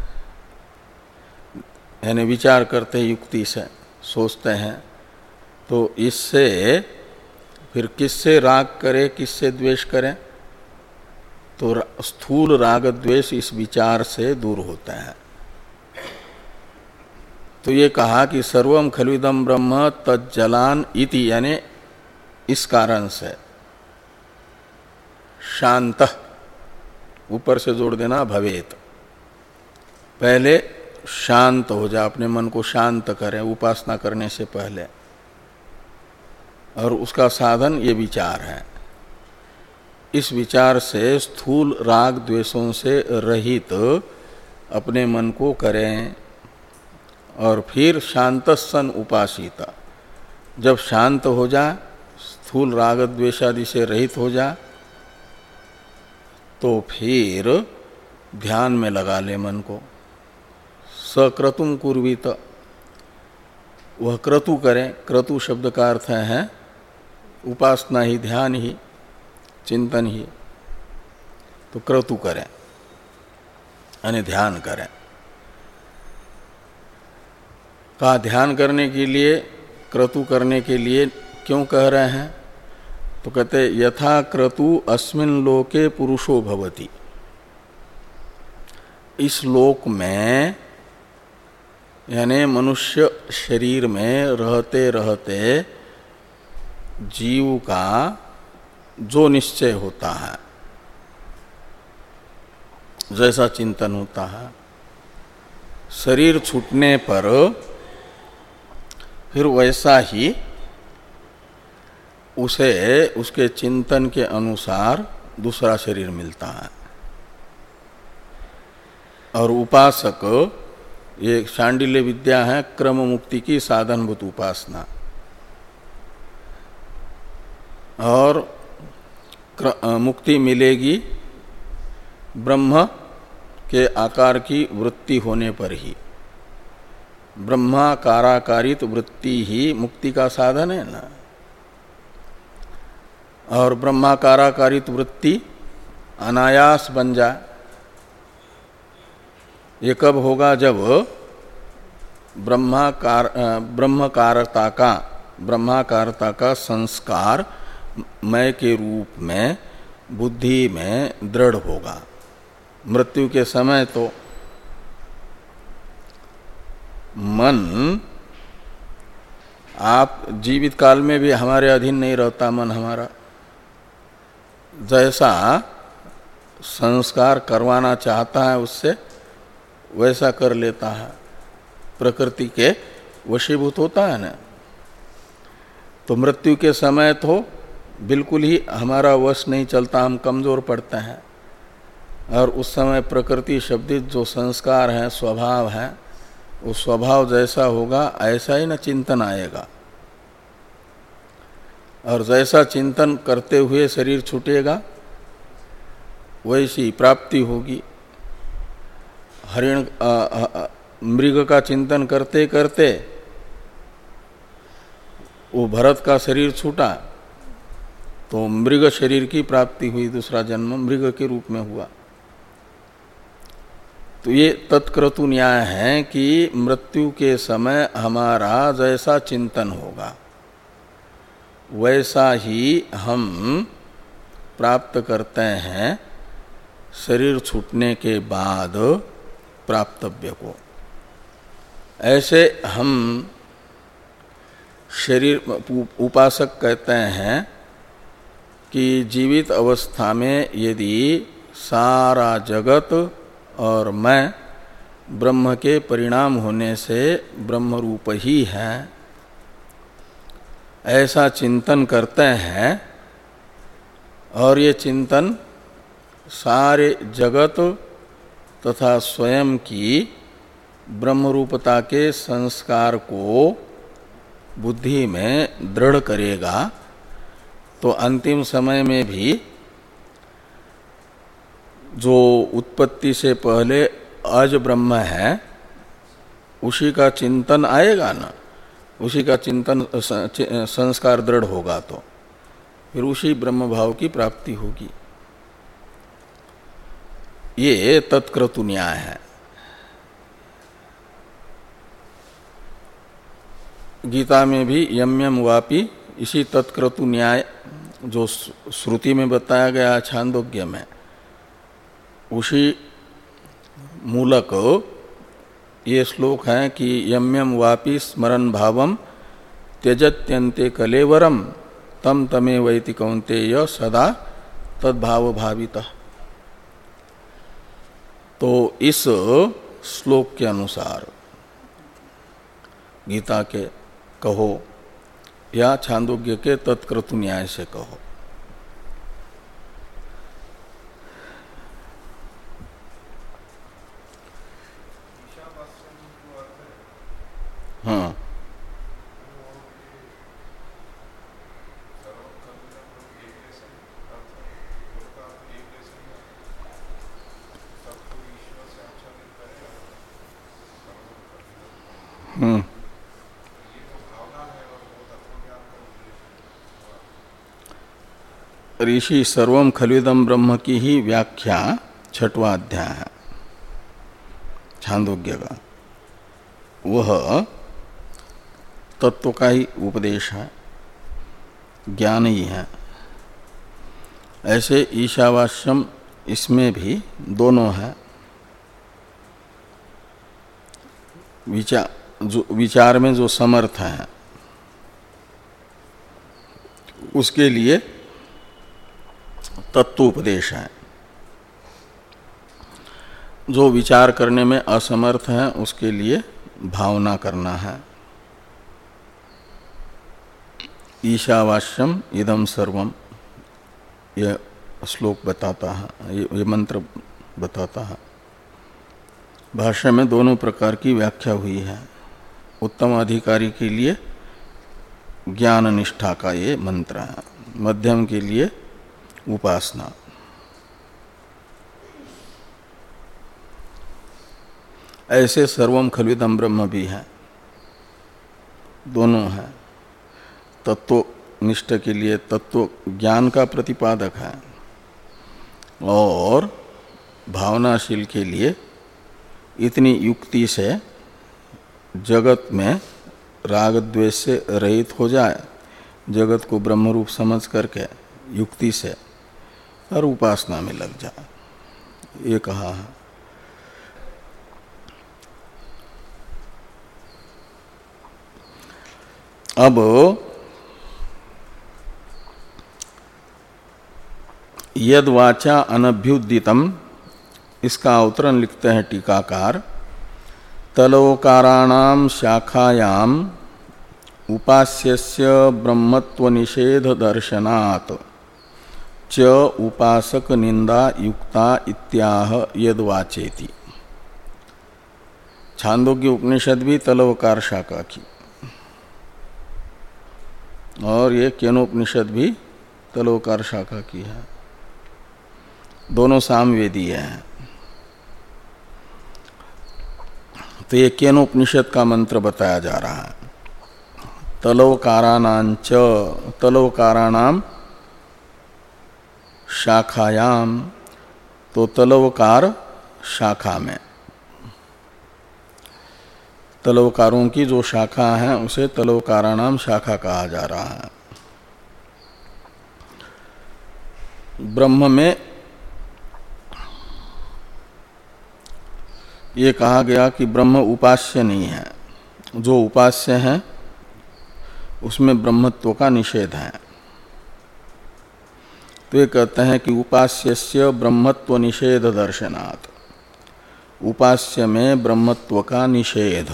यानी विचार करते हैं, युक्ति से सोचते हैं, तो इससे फिर किससे राग करें, किससे द्वेष करें? तो स्थूल राग द्वेष इस विचार से दूर होते हैं। तो ये कहा कि सर्वम खलुदम ब्रह्म तज्जलान इति, यानी इस कारण से शांत, ऊपर से जोड़ देना भवेत, पहले शांत हो जा, अपने मन को शांत करें उपासना करने से पहले। और उसका साधन ये विचार है। इस विचार से स्थूल राग द्वेषों से रहित अपने मन को करें, और फिर शांत सन उपासिता, जब शांत हो जा, स्थूल राग द्वेषादि से रहित हो जा, तो फिर ध्यान में लगा ले मन को। सक्रतुम कुर्वीत, वह क्रतु करें। क्रतु शब्द का अर्थ है उपासना ही, ध्यान ही, चिंतन ही। तो क्रतु करें यानी ध्यान करें। कहा ध्यान करने के लिए, क्रतु करने के लिए क्यों कह रहे हैं? तो कहते यथा क्रतु अस्मिन् लोके पुरुषो भवति, इस लोक में यानी मनुष्य शरीर में रहते रहते जीव का जो निश्चय होता है, जैसा चिंतन होता है, शरीर छूटने पर फिर वैसा ही उसे उसके चिंतन के अनुसार दूसरा शरीर मिलता है। और उपासक, ये शांडिल्य विद्या है क्रम मुक्ति की साधनभूत उपासना, और मुक्ति मिलेगी ब्रह्म के आकार की वृत्ति होने पर ही। ब्रह्माकाराकारित वृत्ति ही मुक्ति का साधन है ना। और ब्रह्माकाराकारित वृत्ति अनायास बन जाए, ये कब होगा? जब ब्रह्माकार ब्रह्मकारता का ब्रह्माकारता का संस्कार मय के रूप में बुद्धि में दृढ़ होगा। मृत्यु के समय तो मन, आप जीवित काल में भी हमारे अधीन नहीं रहता मन हमारा, जैसा संस्कार करवाना चाहता है उससे वैसा कर लेता है, प्रकृति के वशीभूत होता है ना। तो मृत्यु के समय तो बिल्कुल ही हमारा वश नहीं चलता, हम कमजोर पड़ते हैं। और उस समय प्रकृति शब्दित जो संस्कार है, स्वभाव है, वो स्वभाव जैसा होगा ऐसा ही न चिंतन आएगा। और जैसा चिंतन करते हुए शरीर छूटेगा वैसी प्राप्ति होगी। हरिण मृग का चिंतन करते करते वो भरत का शरीर छूटा तो मृग शरीर की प्राप्ति हुई, दूसरा जन्म मृग के रूप में हुआ। तो ये तत्क्रतु न्याय है कि मृत्यु के समय हमारा जैसा चिंतन होगा वैसा ही हम प्राप्त करते हैं शरीर छूटने के बाद प्राप्तव्य को। ऐसे हम शरीर उपासक कहते हैं कि जीवित अवस्था में यदि सारा जगत और मैं ब्रह्म के परिणाम होने से ब्रह्म रूप ही है, ऐसा चिंतन करते हैं, और ये चिंतन सारे जगत तथा स्वयं की ब्रह्म रूपता के संस्कार को बुद्धि में दृढ़ करेगा, तो अंतिम समय में भी जो उत्पत्ति से पहले अज ब्रह्म है उसी का चिंतन आएगा ना, उसी का चिंतन संस्कार दृढ़ होगा तो फिर उसी ब्रह्म भाव की प्राप्ति होगी। ये तत्क्रतु न्याय है। गीता में भी यम यम वापि इसी तत्क्रतु न्याय जो श्रुति में बताया गया छांदोग्य में, उसी मूलक ये श्लोक है कि यम यम वापि स्मरन् भावम त्यजत्यन्ते कलेवरम तम तमे वैति कौन्तेय सदा तद्भाव भावितः। तो इस श्लोक के अनुसार गीता के कहो या छांदोग्य के तत्क्रतु न्याय से कहो, हाँ हम्म ऋषि सर्वम खलुदम ब्रह्म की ही व्याख्या छठवां अध्याय है छांदोग्य का, वह तत्व का ही उपदेश है, ज्ञान ही है। ऐसे ईशावास्यम इसमें भी दोनों है। विचार जो विचार में जो समर्थ है उसके लिए तत्वोपदेश है, जो विचार करने में असमर्थ है उसके लिए भावना करना है। ईशावास्यम इदम सर्वम यह श्लोक बताता है, ये, ये मंत्र बताता है। भाष्य में दोनों प्रकार की व्याख्या हुई है। उत्तम अधिकारी के लिए ज्ञान निष्ठा का ये मंत्र है, मध्यम के लिए उपासना। ऐसे सर्वम खलविदम ब्रह्म भी है, दोनों है। तत्व निष्ठ के लिए तत्व ज्ञान का प्रतिपादक है और भावनाशील के लिए इतनी युक्ति से जगत में राग द्वेष से रहित हो जाए, जगत को ब्रह्म रूप समझ करके युक्ति से और उपासना में लग जाए, ये कहा है। अब यद वाचा अनभ्युदितम, इसका अवतरण लिखते हैं टीकाकार। तलोकाराणाम शाखायाम उपास्यस्य ब्रह्मत्व निषेध दर्शनात् च उपासक निंदा युक्ता इत्याह यद वाचेति। छांदोग्य उपनिषद भी तलोकार शाखा की और ये केनोपनिषद भी तलोकार शाखा की है, दोनों सामवेदीय हैं। तो ये केनोपनिषद का मंत्र बताया जा रहा है। तलोकाराणांच, तलोकाराणाम शाखायाम, तो तलोकार शाखा में, तलोकारों की जो शाखा है उसे तलोकाराणाम शाखा कहा जा रहा है। ब्रह्म में ये कहा गया कि ब्रह्म उपास्य नहीं है, जो उपास्य है उसमें ब्रह्मत्व का निषेध है। तो ये कहते हैं कि उपास्यस्य ब्रह्मत्व निषेध दर्शनात्, उपास्य में ब्रह्मत्व का निषेध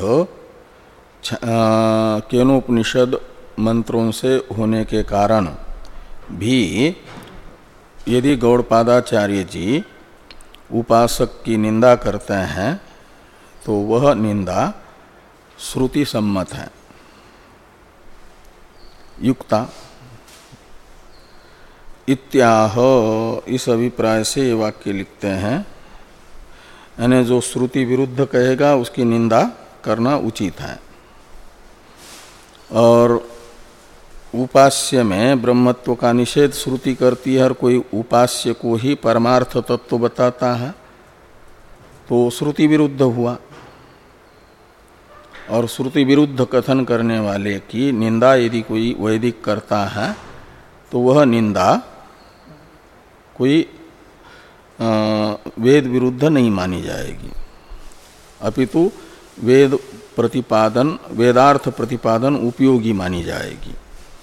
केनोपनिषद मंत्रों से होने के कारण भी यदि गौड़पादाचार्य जी उपासक की निंदा करते हैं तो वह निंदा श्रुति सम्मत है, युक्ता। इत्याह, इस अभिप्राय से ये वाक्य लिखते हैं, यानी जो श्रुति विरुद्ध कहेगा उसकी निंदा करना उचित है। और उपास्य में ब्रह्मत्व का निषेध श्रुति करती है और कोई उपास्य को ही परमार्थ तत्व बताता है तो श्रुति विरुद्ध हुआ। और श्रुति विरुद्ध कथन करने वाले की निंदा यदि कोई वैदिक करता है तो वह निंदा कोई आ, वेद विरुद्ध नहीं मानी जाएगी, अपितु वेद प्रतिपादन, वेदार्थ प्रतिपादन उपयोगी मानी जाएगी।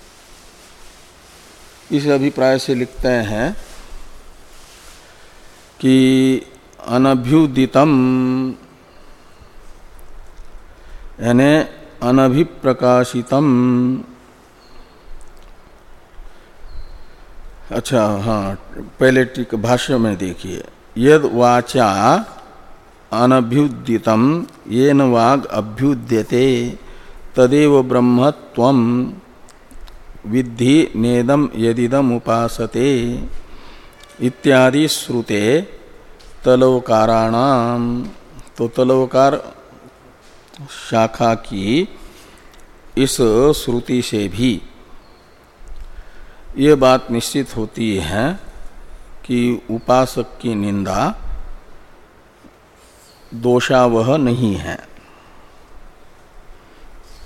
इस अभिप्राय से लिखते हैं कि अनभ्युदितम यानी अनभिप्रकाशितम। अच्छा हाँ, पहले टिक भाष्य में देखिए, यद वाचा अनभ्युदितम येन वाग अभ्युद्यते तदेव ब्रह्मत्वम विद्धि नेदम यदिदम उपासते इत्यादि श्रुते तलोकाराणाम। तो तलोकार शाखा की इस श्रुति से भी ये बात निश्चित होती है कि उपासक की निंदा दोषावह नहीं है,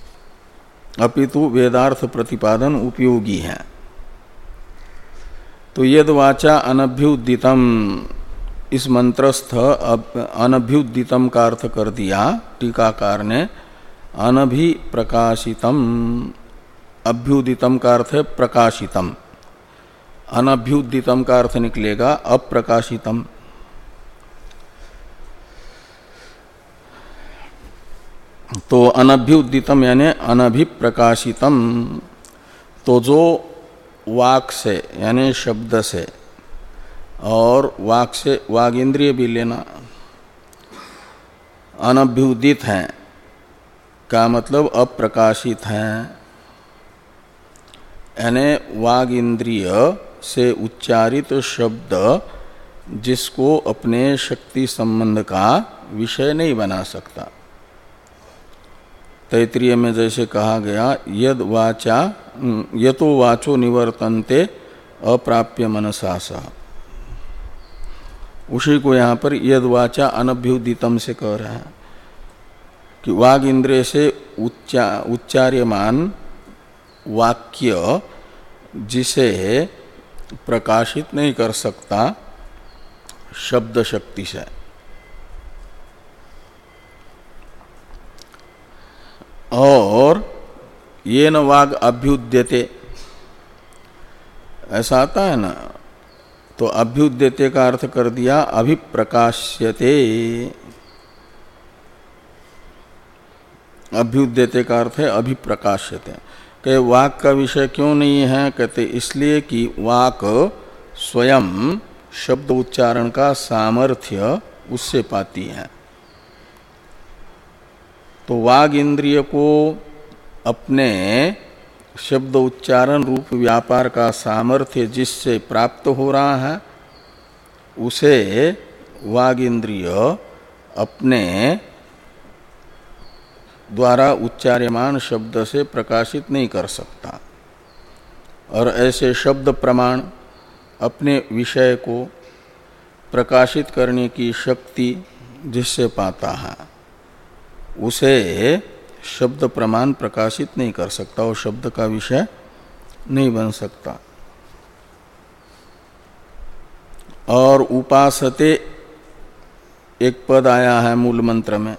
अपितु वेदार्थ प्रतिपादन उपयोगी है। तो यद वाचा अनभ्युदितम, इस मंत्रस्थ अनभ्युदितम का अर्थ कर दिया टीकाकार ने अनभिप्रकाशितम। अभ्युदितम का अर्थ है प्रकाशितम, अनभ्युदितम का अर्थ निकलेगा अप्रकाशितम। तो अनभ्युदितम यानी अनभिप्रकाशितम, तो जो वाक से यानी शब्द से, और वाक से वाग इंद्रिय भी लेना, अनभ्युदित हैं का मतलब अप्रकाशित हैं, यानी वाग इंद्रिय से उच्चारित शब्द जिसको अपने शक्ति संबंध का विषय नहीं बना सकता। तैत्रीय में जैसे कहा गया यद वाचा यतो वाचो निवर्तन्ते अप्राप्य मनसा सह, उसी को यहाँ पर यद वाचा अनभ्युदितम से कह रहा है कि वाग इंद्रिय से उच्चा उच्चार्यमान वाक्य जिसे प्रकाशित नहीं कर सकता शब्द शक्ति से, और ये न वाग अभ्युद्यते, ऐसा आता है ना, तो अभ्युद्यते का अर्थ कर दिया अभिप्रकाश्यते। अभ्युद्यते का अर्थ है अभिप्रकाश्यते। कहे वाक का विषय क्यों नहीं है? कहते इसलिए कि वाक स्वयं शब्द उच्चारण का सामर्थ्य उससे पाती है। तो वाग इंद्रिय को अपने शब्द उच्चारण रूप व्यापार का सामर्थ्य जिससे प्राप्त हो रहा है, उसे वाग इंद्रिय अपने द्वारा उच्चार्यमान शब्द से प्रकाशित नहीं कर सकता। और ऐसे शब्द प्रमाण अपने विषय को प्रकाशित करने की शक्ति जिससे पाता है, उसे शब्द प्रमाण प्रकाशित नहीं कर सकता, वो शब्द का विषय नहीं बन सकता। और उपासते एक पद आया है मूल मंत्र में,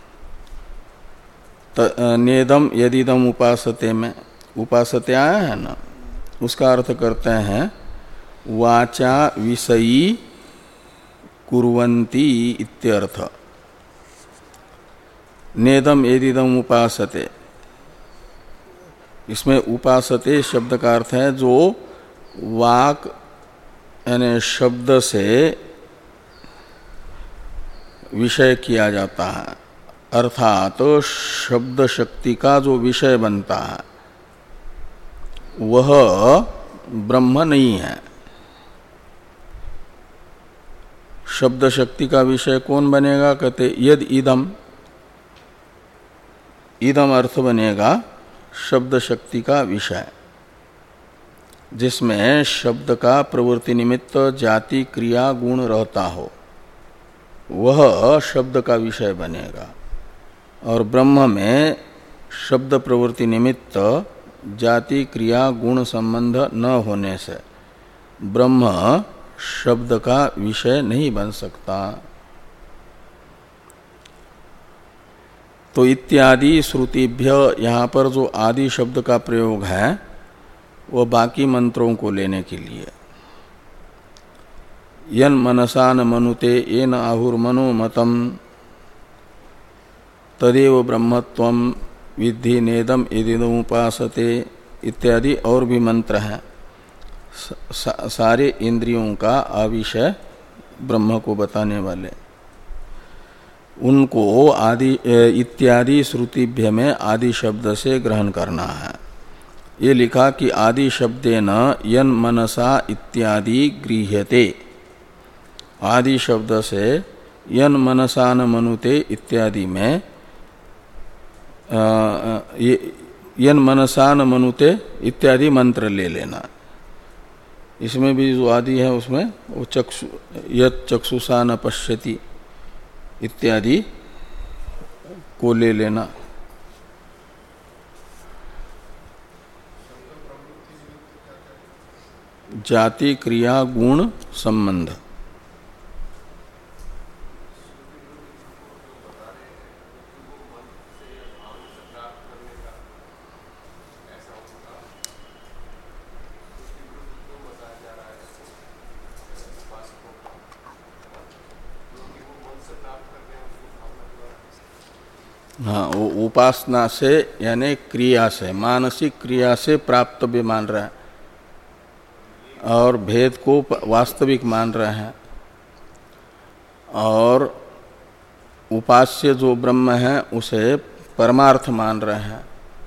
नेदम यदिदम उपासते में उपासते आया है ना, उसका अर्थ करते हैं वाचा विषयी कुर्वन्ति इत्यर्थ। नेदम यदिदम उपासते, इसमें उपासते शब्द का अर्थ है जो वाक यानी शब्द से विषय किया जाता है, अर्थात तो शब्द शक्ति का जो विषय बनता है वह ब्रह्म नहीं है। शब्द शक्ति का विषय कौन बनेगा? कहते यद इदम, इदम अर्थ बनेगा शब्द शक्ति का विषय, जिसमें शब्द का प्रवृत्ति निमित्त जाति क्रिया गुण रहता हो, वह शब्द का विषय बनेगा। और ब्रह्म में शब्द प्रवृत्ति निमित्त जाति क्रिया गुण संबंध न होने से ब्रह्म शब्द का विषय नहीं बन सकता। तो इत्यादि श्रुतिभ्य, यहाँ पर जो आदि शब्द का प्रयोग है वह बाकी मंत्रों को लेने के लिए, यन मनसा न मनुते येन आहुर्मनो मतम तदेव ब्रह्मत्वम विद्धि नेदम यदिदम उपासते इत्यादि और भी मंत्र हैं। सा, सारे इंद्रियों का आविषय ब्रह्म को बताने वाले, उनको आदि इत्यादि श्रुतिभ्य में आदि शब्द से ग्रहण करना है। ये लिखा कि आदि शब्देन यन मनसा इत्यादि गृह्यते, आदि शब्द से यन मनसा न मनुते इत्यादि में आ, ये यन मनसा न मनुते इत्यादि मंत्र ले लेना। इसमें भी जो आदि है उसमें वो चक्षु यत चक्षुषा न पश्यति इत्यादि को ले लेना। जाति क्रिया गुण संबंध। हाँ, वो उपासना से यानी क्रिया से, मानसिक क्रिया से प्राप्त भी मान रहा है और भेद को वास्तविक मान रहे हैं। और उपास्य जो ब्रह्म है उसे परमार्थ मान रहे हैं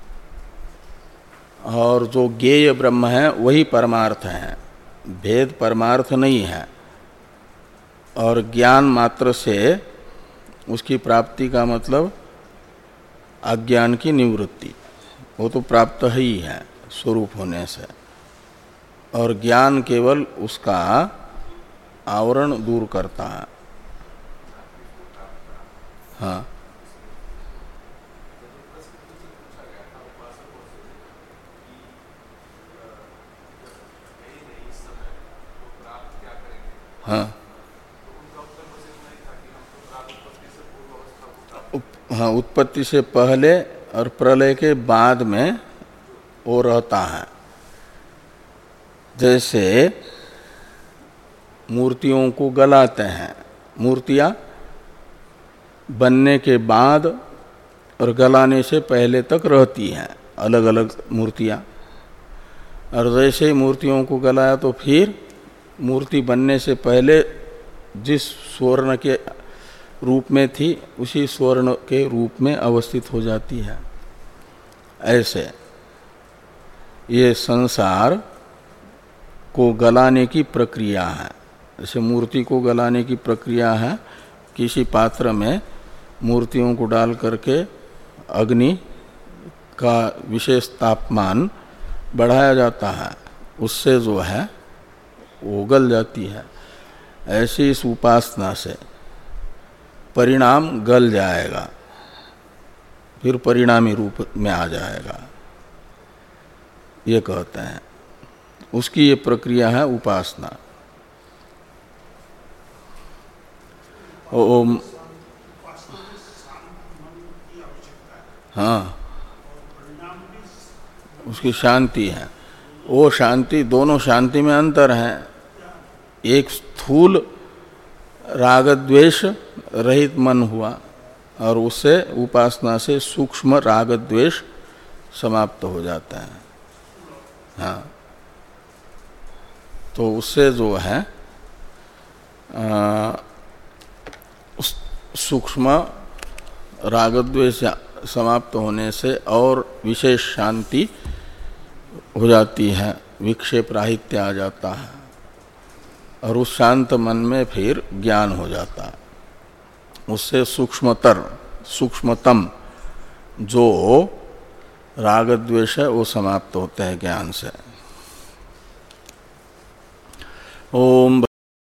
और जो ज्ञेय ब्रह्म है वही परमार्थ है, भेद परमार्थ नहीं है। और ज्ञान मात्र से उसकी प्राप्ति का मतलब अज्ञान की निवृत्ति, वो तो प्राप्त ही है स्वरूप होने से, और ज्ञान केवल उसका आवरण दूर करता है। हाँ, हाँ, हाँ, उत्पत्ति से पहले और प्रलय के बाद में वो रहता है। जैसे मूर्तियों को गलाते हैं, मूर्तियां बनने के बाद और गलाने से पहले तक रहती हैं अलग अलग मूर्तियां, और जैसे ही मूर्तियों को गलाया तो फिर मूर्ति बनने से पहले जिस स्वर्ण के रूप में थी उसी स्वर्ण के रूप में अवस्थित हो जाती है। ऐसे ये संसार को गलाने की प्रक्रिया है। जैसे मूर्ति को गलाने की प्रक्रिया है, किसी पात्र में मूर्तियों को डाल करके अग्नि का विशेष तापमान बढ़ाया जाता है, उससे जो है वो गल जाती है। ऐसी इस उपासना से परिणाम गल जाएगा, फिर परिणामी रूप में आ जाएगा, ये कहते हैं। उसकी ये प्रक्रिया है उपासना। ओम, हाँ, उसकी शांति है। वो शांति, दोनों शांति में अंतर है। एक स्थूल राग द्वेष रहित मन हुआ और उससे उपासना से सूक्ष्म राग द्वेष समाप्त हो जाता है। हाँ, तो उससे जो है सूक्ष्म राग द्वेष समाप्त होने से और विशेष शांति हो जाती है, विक्षेप राहित्य आ जाता है और उस शांत मन में फिर ज्ञान हो जाता है। उससे सूक्ष्मतर सूक्ष्मतम जो राग द्वेष है वो समाप्त होते हैं ज्ञान से। ओम